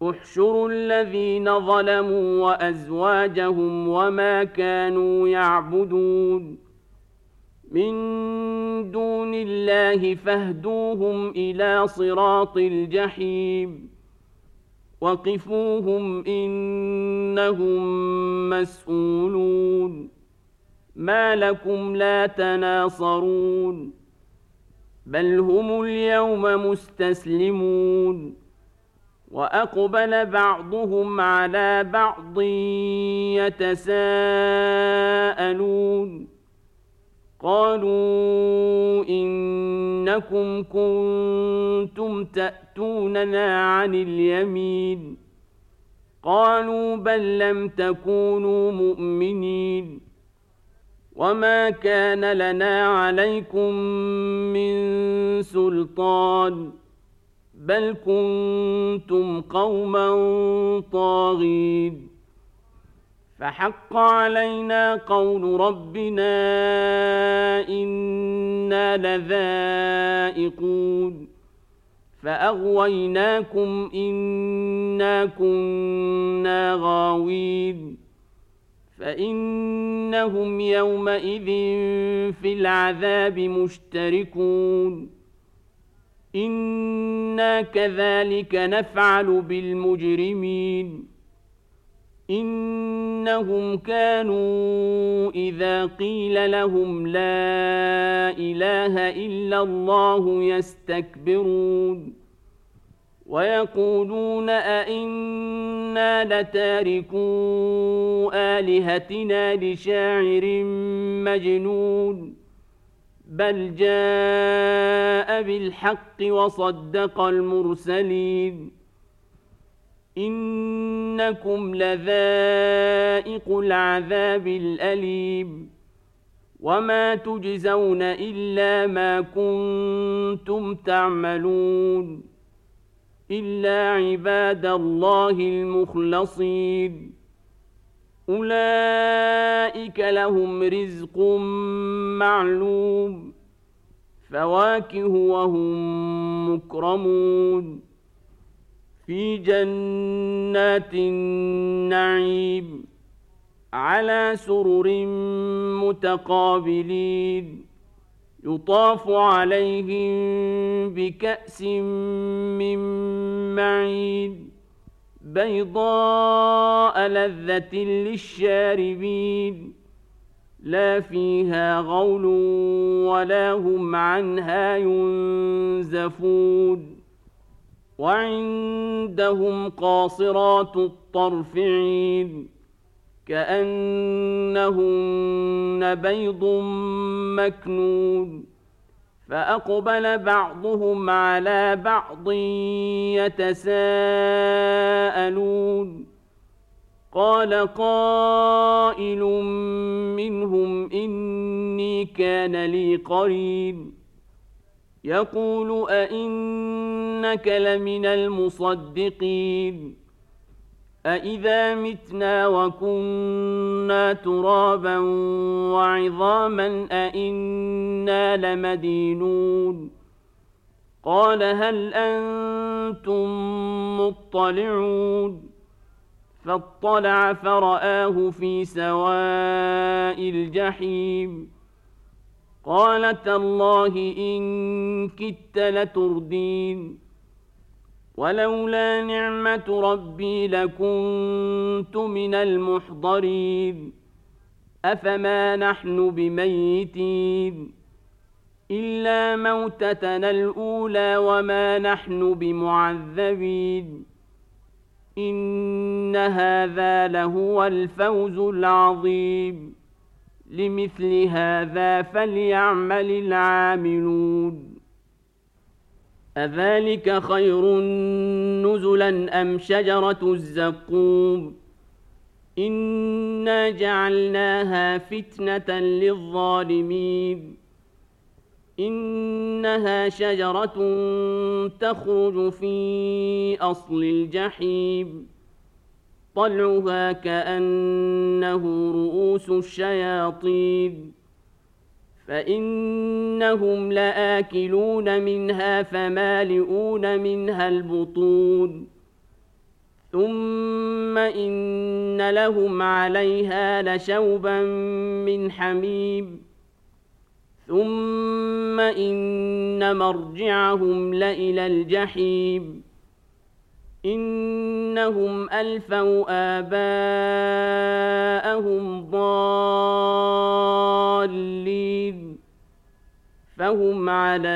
احشروا الذين ظلموا وأزواجهم وما كانوا يعبدون من دون الله فاهدوهم إلى صراط الجحيم وقفوهم إنهم مسئولون ما لكم لا تناصرون بل هم اليوم مستسلمون وأقبل بعضهم على بعض يتساءلون قالوا إنكم كنتم تأتوننا عن اليمين قالوا بل لم تكونوا مؤمنين وما كان لنا عليكم من سلطان بل كنتم قوما طاغين فحق علينا قول ربنا إنا لذائقون فأغويناكم إنا كنا غاوين فإنهم يومئذ في العذاب مشتركون إنا كذلك نفعل بالمجرمين إنهم كانوا إذا قيل لهم لا إله إلا الله يستكبرون ويقولون أئنا لتاركو آلهتنا لشاعر مجنون بل جاء بالحق وصدق المرسلين إنكم لذائق العذاب الأليم وما تجزون إلا ما كنتم تعملون إلا عباد الله المخلصين أولئك لهم رزق معلوم فواكه وهم مكرمون في جنات النعيم على سرر متقابلين يطاف عليهم بكأس من معين بيضاء لذة للشاربين لا فيها غول ولا هم عنها ينزفون وعندهم قاصرات الطرف عين كأنهن بيض مكنون فأقبل بعضهم على بعض يتساءلون قال قائل منهم إني كان لي قرين يقول أئنك لمن المصدقين أإذا متنا وكنا ترابا وعظاما أئنا لمدينون قال هل أنتم مطلعون فاطلع فرآه في سواء الجحيم قال تالله إن كدت لتردين ولولا نعمة ربي لكنت من المحضرين أفما نحن بميتين إلا موتتنا الأولى وما نحن بمعذبين إن هذا لهو الفوز العظيم لمثل هذا فليعمل العاملون أذلك خير نزلا أم شجرة الزقوم إنا جعلناها فتنة للظالمين إنها شجرة تخرج في أصل الجحيم طلعها كأنه رؤوس الشياطين فإنهم لآكلون منها فمالئون منها البطون ثم إن لهم عليها لشوبا من حميم ثم إن مرجعهم لإلى الجحيم إنهم ألفوا آباءهم ضالين فهم على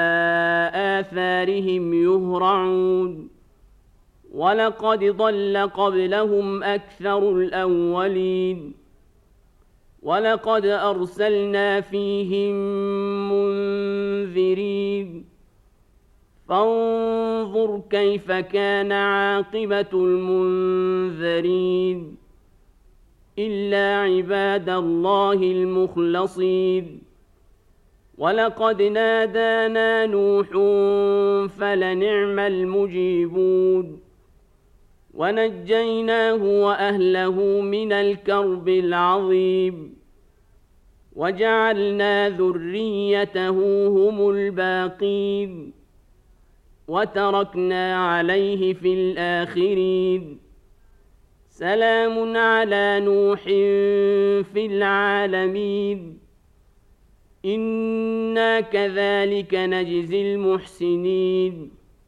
آثارهم يهرعون ولقد ضل قبلهم أكثر الأولين ولقد أرسلنا فيهم منذرين فانظر كيف كان عاقبة المنذرين إلا عباد الله المخلصين ولقد نادانا نوح فلنعم المجيبون ونجيناه وأهله من الكرب العظيم وجعلنا ذريته هم الباقين وتركنا عليه في الآخرين سلام على نوح في العالمين إنا كذلك نجزي المحسنين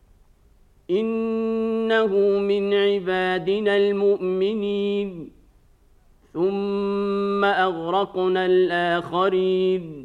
إنه من عبادنا المؤمنين ثم أغرقنا الآخرين